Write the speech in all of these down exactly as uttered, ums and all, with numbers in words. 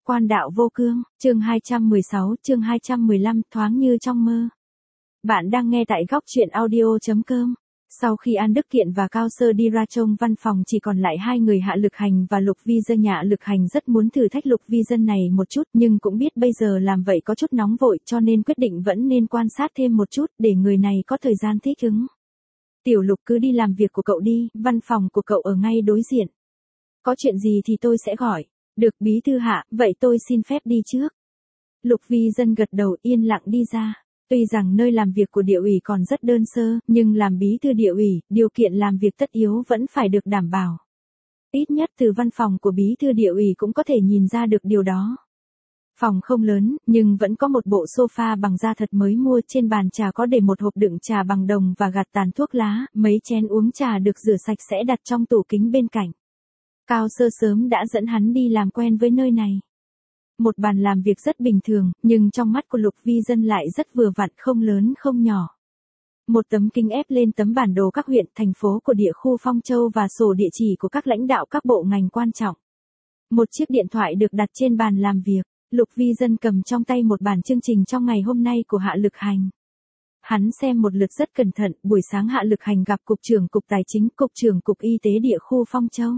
Quan đạo vô cương, chương hai trăm mười sáu, chương hai trăm mười lăm, thoáng như trong mơ. Bạn đang nghe tại góc truyện audio.com. Sau khi An Đức Kiện và Cao Sơ đi ra trông văn phòng chỉ còn lại hai người Hạ Lực Hành và Lục Vi Dân. Hạ Lực Hành rất muốn thử thách Lục Vi Dân này một chút nhưng cũng biết bây giờ làm vậy có chút nóng vội cho nên quyết định vẫn nên quan sát thêm một chút để người này có thời gian thích ứng. Tiểu Lục cứ đi làm việc của cậu đi, văn phòng của cậu ở ngay đối diện. Có chuyện gì thì tôi sẽ gọi. Được bí thư Hạ, vậy tôi xin phép đi trước. Lục Vi Dân gật đầu yên lặng đi ra. Tuy rằng nơi làm việc của địa ủy còn rất đơn sơ, nhưng làm bí thư địa ủy, điều kiện làm việc tất yếu vẫn phải được đảm bảo. Ít nhất từ văn phòng của bí thư địa ủy cũng có thể nhìn ra được điều đó. Phòng không lớn, nhưng vẫn có một bộ sofa bằng da thật mới mua, trên bàn trà có để một hộp đựng trà bằng đồng và gạt tàn thuốc lá, mấy chén uống trà được rửa sạch sẽ đặt trong tủ kính bên cạnh. Cao Sơ sớm đã dẫn hắn đi làm quen với nơi này. Một bàn làm việc rất bình thường, nhưng trong mắt của Lục Vi Dân lại rất vừa vặn, không lớn không nhỏ. Một tấm kính ép lên tấm bản đồ các huyện, thành phố của địa khu Phong Châu và sổ địa chỉ của các lãnh đạo các bộ ngành quan trọng. Một chiếc điện thoại được đặt trên bàn làm việc, Lục Vi Dân cầm trong tay một bản chương trình trong ngày hôm nay của Hạ Lực Hành. Hắn xem một lượt rất cẩn thận, buổi sáng Hạ Lực Hành gặp Cục trưởng Cục Tài chính, Cục trưởng Cục Y tế địa khu Phong Châu.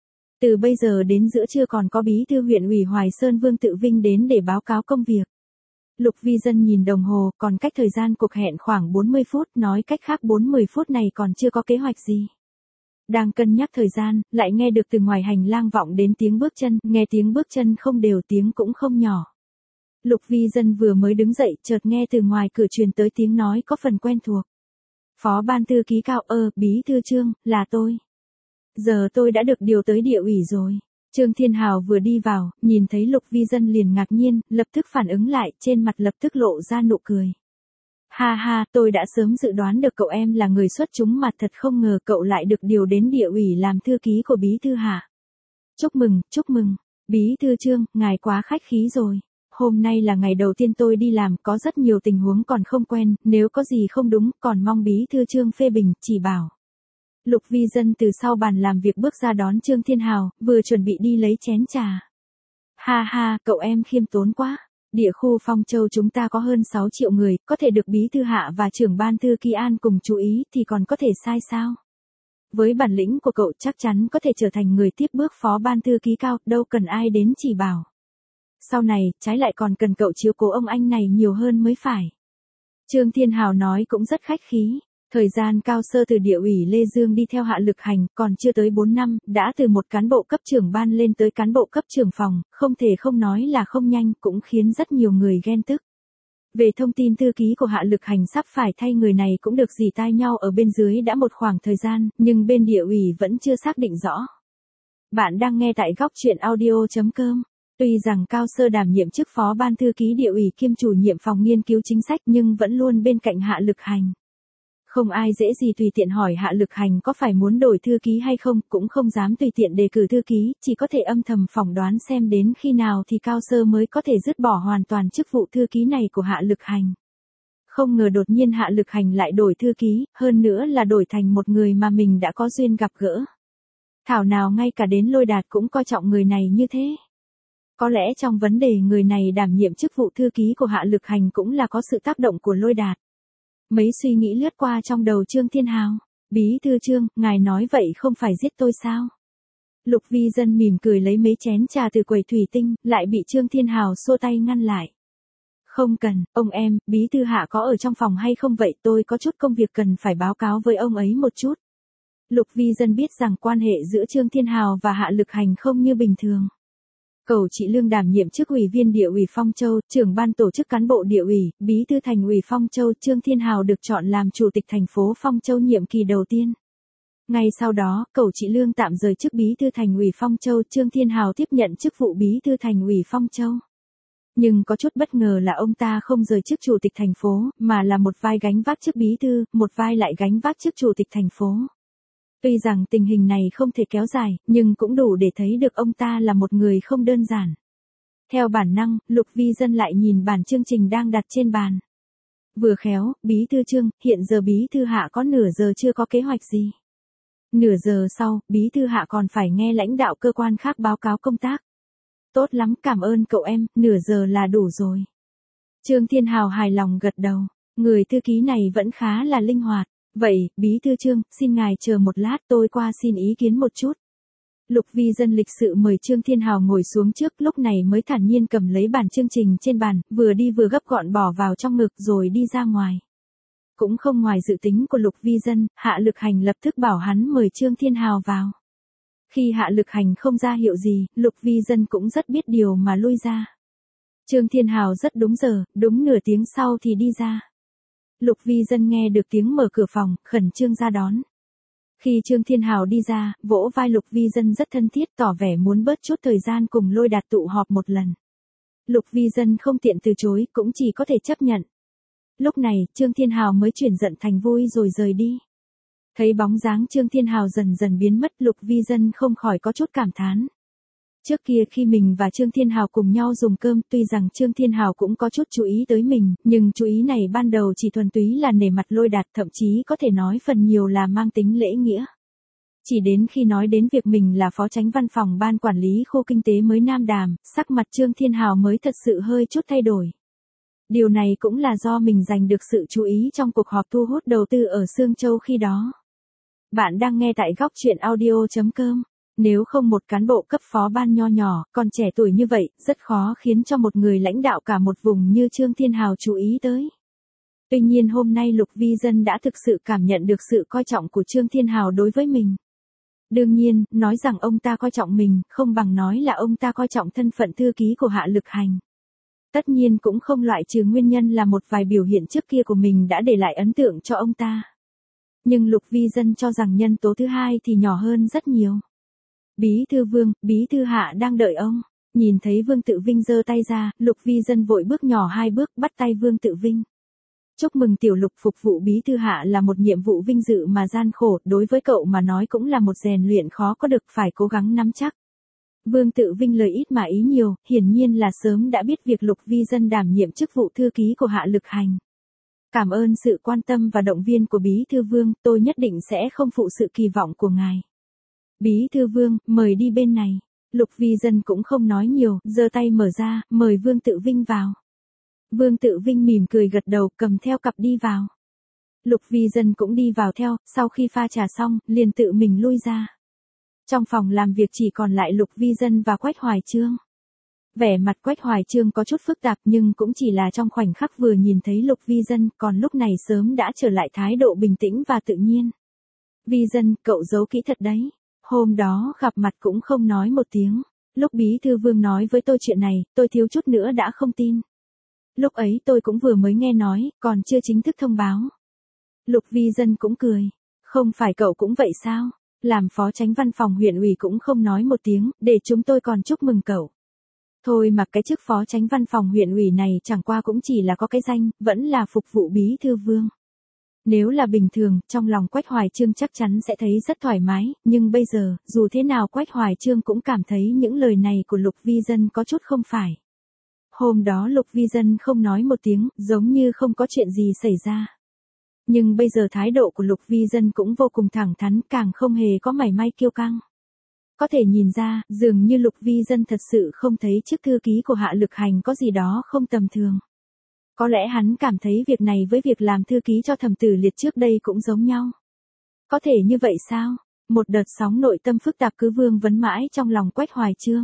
Từ bây giờ đến giữa trưa còn có bí thư huyện ủy Hoài Sơn Vương Tự Vinh đến để báo cáo công việc. Lục Vi Dân nhìn đồng hồ, còn cách thời gian cuộc hẹn khoảng bốn mươi phút, nói cách khác bốn mươi phút này còn chưa có kế hoạch gì. Đang cân nhắc thời gian, lại nghe được từ ngoài hành lang vọng đến tiếng bước chân, nghe tiếng bước chân không đều, tiếng cũng không nhỏ. Lục Vi Dân vừa mới đứng dậy, chợt nghe từ ngoài cửa truyền tới tiếng nói có phần quen thuộc. Phó ban thư ký Cao, ơ, bí thư Trương, là tôi. Giờ tôi đã được điều tới địa ủy rồi. Trương Thiên Hào vừa đi vào, nhìn thấy Lục Vi Dân liền ngạc nhiên, lập tức phản ứng lại, trên mặt lập tức lộ ra nụ cười. Ha ha, tôi đã sớm dự đoán được cậu em là người xuất chúng mà thật không ngờ cậu lại được điều đến địa ủy làm thư ký của bí thư Hạ. Chúc mừng, chúc mừng. Bí thư Trương, ngài quá khách khí rồi. Hôm nay là ngày đầu tiên tôi đi làm, có rất nhiều tình huống còn không quen, nếu có gì không đúng, còn mong bí thư Trương phê bình, chỉ bảo. Lục Vi Dân từ sau bàn làm việc bước ra đón Trương Thiên Hào, vừa chuẩn bị đi lấy chén trà. Ha ha, cậu em khiêm tốn quá. Địa khu Phong Châu chúng ta có hơn sáu triệu người, có thể được bí thư Hạ và trưởng ban thư ký An cùng chú ý thì còn có thể sai sao? Với bản lĩnh của cậu chắc chắn có thể trở thành người tiếp bước phó ban thư ký Cao, đâu cần ai đến chỉ bảo. Sau này, trái lại còn cần cậu chiếu cố ông anh này nhiều hơn mới phải. Trương Thiên Hào nói cũng rất khách khí. Thời gian Cao Sơ từ địa ủy Lê Dương đi theo Hạ Lực Hành, còn chưa tới bốn năm, đã từ một cán bộ cấp trưởng ban lên tới cán bộ cấp trưởng phòng, không thể không nói là không nhanh, cũng khiến rất nhiều người ghen tức. Về thông tin thư ký của Hạ Lực Hành sắp phải thay người này cũng được rỉ tai nhau ở bên dưới đã một khoảng thời gian, nhưng bên địa ủy vẫn chưa xác định rõ. Bạn đang nghe tại góc truyện audio.com. Tuy rằng Cao Sơ đảm nhiệm chức phó ban thư ký địa ủy kiêm chủ nhiệm phòng nghiên cứu chính sách nhưng vẫn luôn bên cạnh Hạ Lực Hành. Không ai dễ gì tùy tiện hỏi Hạ Lực Hành có phải muốn đổi thư ký hay không, cũng không dám tùy tiện đề cử thư ký, chỉ có thể âm thầm phỏng đoán xem đến khi nào thì Cao Sơ mới có thể dứt bỏ hoàn toàn chức vụ thư ký này của Hạ Lực Hành. Không ngờ đột nhiên Hạ Lực Hành lại đổi thư ký, hơn nữa là đổi thành một người mà mình đã có duyên gặp gỡ. Thảo nào ngay cả đến Lôi Đạt cũng coi trọng người này như thế. Có lẽ trong vấn đề người này đảm nhiệm chức vụ thư ký của Hạ Lực Hành cũng là có sự tác động của Lôi Đạt. Mấy suy nghĩ lướt qua trong đầu Trương Thiên Hào. Bí thư Trương, ngài nói vậy không phải giết tôi sao? Lục Vi Dân mỉm cười lấy mấy chén trà từ quầy thủy tinh, lại bị Trương Thiên Hào xua tay ngăn lại. Không cần, ông em, bí thư Hạ có ở trong phòng hay không vậy, tôi có chút công việc cần phải báo cáo với ông ấy một chút. Lục Vi Dân biết rằng quan hệ giữa Trương Thiên Hào và Hạ Lực Hành không như bình thường. Cầu Trị Lương đảm nhiệm chức ủy viên địa ủy Phong Châu, trưởng ban tổ chức cán bộ địa ủy, bí thư thành ủy Phong Châu, Trương Thiên Hào được chọn làm chủ tịch thành phố Phong Châu nhiệm kỳ đầu tiên. Ngay sau đó, Cầu Trị Lương tạm rời chức bí thư thành ủy Phong Châu, Trương Thiên Hào tiếp nhận chức vụ bí thư thành ủy Phong Châu. Nhưng có chút bất ngờ là ông ta không rời chức chủ tịch thành phố, mà là một vai gánh vác chức bí thư, một vai lại gánh vác chức chủ tịch thành phố. Tuy rằng tình hình này không thể kéo dài, nhưng cũng đủ để thấy được ông ta là một người không đơn giản. Theo bản năng, Lục Vi Dân lại nhìn bản chương trình đang đặt trên bàn. Vừa khéo, bí thư Trương, hiện giờ bí thư Hạ có nửa giờ chưa có kế hoạch gì. Nửa giờ sau, bí thư Hạ còn phải nghe lãnh đạo cơ quan khác báo cáo công tác. Tốt lắm, cảm ơn cậu em, nửa giờ là đủ rồi. Trương Thiên Hào hài lòng gật đầu, người thư ký này vẫn khá là linh hoạt. Vậy, bí thư Trương, xin ngài chờ một lát tôi qua xin ý kiến một chút. Lục Vi Dân lịch sự mời Trương Thiên Hào ngồi xuống trước, lúc này mới thản nhiên cầm lấy bản chương trình trên bàn, vừa đi vừa gấp gọn bỏ vào trong ngực rồi đi ra ngoài. Cũng không ngoài dự tính của Lục Vi Dân, Hạ Lực Hành lập tức bảo hắn mời Trương Thiên Hào vào. Khi Hạ Lực Hành không ra hiệu gì, Lục Vi Dân cũng rất biết điều mà lui ra. Trương Thiên Hào rất đúng giờ, đúng nửa tiếng sau thì đi ra. Lục Vi Dân nghe được tiếng mở cửa phòng, khẩn trương ra đón. Khi Trương Thiên Hào đi ra, vỗ vai Lục Vi Dân rất thân thiết, tỏ vẻ muốn bớt chút thời gian cùng Lôi Đạt tụ họp một lần. Lục Vi Dân không tiện từ chối, cũng chỉ có thể chấp nhận. Lúc này, Trương Thiên Hào mới chuyển giận thành vui rồi rời đi. Thấy bóng dáng Trương Thiên Hào dần dần biến mất, Lục Vi Dân không khỏi có chút cảm thán. Trước kia khi mình và Trương Thiên Hào cùng nhau dùng cơm, tuy rằng Trương Thiên Hào cũng có chút chú ý tới mình, nhưng chú ý này ban đầu chỉ thuần túy là nể mặt Lôi Đạt, thậm chí có thể nói phần nhiều là mang tính lễ nghĩa. Chỉ đến khi nói đến việc mình là phó chánh văn phòng ban quản lý khu kinh tế mới Nam Đàm, sắc mặt Trương Thiên Hào mới thật sự hơi chút thay đổi. Điều này cũng là do mình giành được sự chú ý trong cuộc họp thu hút đầu tư ở Sương Châu khi đó. Bạn đang nghe tại góc truyện audio chấm com. Nếu không một cán bộ cấp phó ban nho nhỏ, còn trẻ tuổi như vậy, rất khó khiến cho một người lãnh đạo cả một vùng như Trương Thiên Hào chú ý tới. Tuy nhiên hôm nay Lục Vi Dân đã thực sự cảm nhận được sự coi trọng của Trương Thiên Hào đối với mình. Đương nhiên, nói rằng ông ta coi trọng mình, không bằng nói là ông ta coi trọng thân phận thư ký của Hạ Lực Hành. Tất nhiên cũng không loại trừ nguyên nhân là một vài biểu hiện trước kia của mình đã để lại ấn tượng cho ông ta. Nhưng Lục Vi Dân cho rằng nhân tố thứ hai thì nhỏ hơn rất nhiều. Bí thư Vương, bí thư Hạ đang đợi ông. Nhìn thấy Vương Tự Vinh giơ tay ra, Lục Vi Dân vội bước nhỏ hai bước bắt tay Vương Tự Vinh. Chúc mừng tiểu Lục, phục vụ bí thư Hạ là một nhiệm vụ vinh dự mà gian khổ, đối với cậu mà nói cũng là một rèn luyện khó có được, phải cố gắng nắm chắc. Vương Tự Vinh lời ít mà ý nhiều, hiển nhiên là sớm đã biết việc Lục Vi Dân đảm nhiệm chức vụ thư ký của Hạ Lực Hành. Cảm ơn sự quan tâm và động viên của bí thư Vương, tôi nhất định sẽ không phụ sự kỳ vọng của ngài. Bí thư Vương, mời đi bên này. Lục Vi Dân cũng không nói nhiều, giơ tay mở ra, mời Vương Tự Vinh vào. Vương Tự Vinh mỉm cười gật đầu, cầm theo cặp đi vào. Lục Vi Dân cũng đi vào theo, sau khi pha trà xong, liền tự mình lui ra. Trong phòng làm việc chỉ còn lại Lục Vi Dân và Quách Hoài Chương. Vẻ mặt Quách Hoài Chương có chút phức tạp nhưng cũng chỉ là trong khoảnh khắc vừa nhìn thấy Lục Vi Dân, còn lúc này sớm đã trở lại thái độ bình tĩnh và tự nhiên. Vi Dân, cậu giấu kỹ thật đấy. Hôm đó gặp mặt cũng không nói một tiếng. Lúc bí thư Vương nói với tôi chuyện này, tôi thiếu chút nữa đã không tin. Lúc ấy tôi cũng vừa mới nghe nói, còn chưa chính thức thông báo. Lục Vi Dân cũng cười. Không phải cậu cũng vậy sao? Làm phó chánh văn phòng huyện ủy cũng không nói một tiếng, để chúng tôi còn chúc mừng cậu. Thôi mà cái chức phó chánh văn phòng huyện ủy này chẳng qua cũng chỉ là có cái danh, vẫn là phục vụ bí thư Vương. Nếu là bình thường, trong lòng Quách Hoài Chương chắc chắn sẽ thấy rất thoải mái, nhưng bây giờ, dù thế nào Quách Hoài Chương cũng cảm thấy những lời này của Lục Vi Dân có chút không phải. Hôm đó Lục Vi Dân không nói một tiếng, giống như không có chuyện gì xảy ra. Nhưng bây giờ thái độ của Lục Vi Dân cũng vô cùng thẳng thắn, càng không hề có mảy may kiêu căng. Có thể nhìn ra, dường như Lục Vi Dân thật sự không thấy chức thư ký của Hạ Lực Hành có gì đó không tầm thường. Có lẽ hắn cảm thấy việc này với việc làm thư ký cho Thẩm Tử Liệt trước đây cũng giống nhau. Có thể như vậy sao? Một đợt sóng nội tâm phức tạp cứ vương vấn mãi trong lòng Quách Hoài Chương.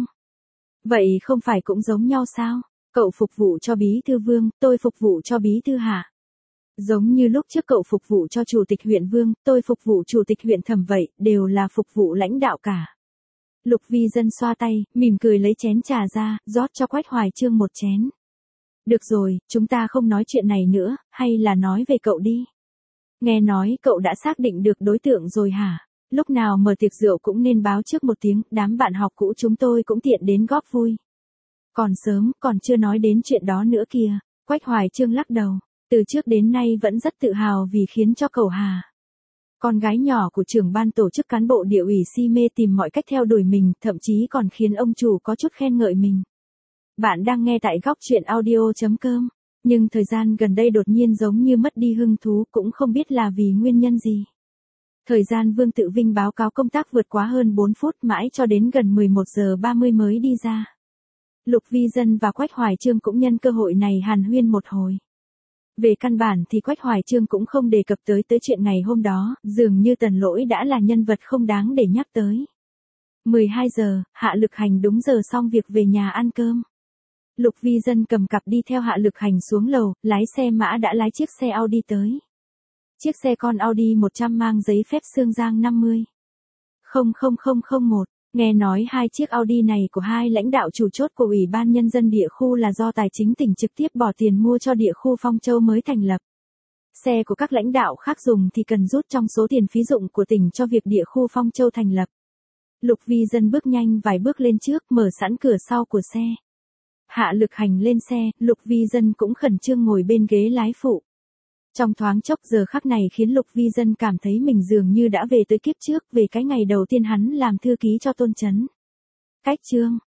Vậy không phải cũng giống nhau sao? Cậu phục vụ cho bí thư Vương, tôi phục vụ cho bí thư Hạ. Giống như lúc trước cậu phục vụ cho chủ tịch huyện Vương, tôi phục vụ chủ tịch huyện Thẩm vậy, đều là phục vụ lãnh đạo cả. Lục Vi Dân xoa tay, mỉm cười lấy chén trà ra, rót cho Quách Hoài Chương một chén. Được rồi, chúng ta không nói chuyện này nữa, hay là nói về cậu đi. Nghe nói cậu đã xác định được đối tượng rồi hả? Lúc nào mở tiệc rượu cũng nên báo trước một tiếng, đám bạn học cũ chúng tôi cũng tiện đến góp vui. Còn sớm, còn chưa nói đến chuyện đó nữa kìa. Quách Hoài Chương lắc đầu, từ trước đến nay vẫn rất tự hào vì khiến cho cậu Hà, con gái nhỏ của trưởng ban tổ chức cán bộ địa ủy si mê tìm mọi cách theo đuổi mình, thậm chí còn khiến ông chủ có chút khen ngợi mình. Bạn đang nghe tại góc truyện audio chấm com, nhưng thời gian gần đây đột nhiên giống như mất đi hứng thú, cũng không biết là vì nguyên nhân gì. Thời gian Vương Tự Vinh báo cáo công tác vượt quá hơn bốn phút, mãi cho đến gần mười một giờ ba mươi mới đi ra. Lục Vi Dân và Quách Hoài Chương cũng nhân cơ hội này hàn huyên một hồi. Về căn bản thì Quách Hoài Chương cũng không đề cập tới tới chuyện ngày hôm đó, dường như Tần Lỗi đã là nhân vật không đáng để nhắc tới. mười hai giờ, Hạ Lực Hành đúng giờ xong việc về nhà ăn cơm. Lục Vi Dân cầm cặp đi theo Hạ Lực Hành xuống lầu, lái xe mã đã lái chiếc xe Audi tới. Chiếc xe con Audi một trăm mang giấy phép Sương Giang năm mươi. không không không không một. Nghe nói hai chiếc Audi này của hai lãnh đạo chủ chốt của Ủy ban Nhân dân địa khu là do Tài chính tỉnh trực tiếp bỏ tiền mua cho địa khu Phong Châu mới thành lập. Xe của các lãnh đạo khác dùng thì cần rút trong số tiền phí dụng của tỉnh cho việc địa khu Phong Châu thành lập. Lục Vi Dân bước nhanh vài bước lên trước, mở sẵn cửa sau của xe. Hạ Lực Hành lên xe, Lục Vi Dân cũng khẩn trương ngồi bên ghế lái phụ. Trong thoáng chốc giờ khắc này khiến Lục Vi Dân cảm thấy mình dường như đã về tới kiếp trước, về cái ngày đầu tiên hắn làm thư ký cho Tôn Chấn. Cách chương